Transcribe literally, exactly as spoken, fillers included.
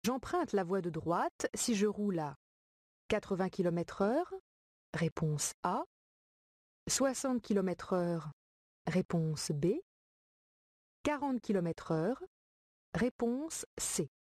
J'emprunte la voie de droite si je roule à quatre-vingts kilomètres heure, réponse A. soixante kilomètres heure, réponse B. quarante kilomètres heure, réponse C.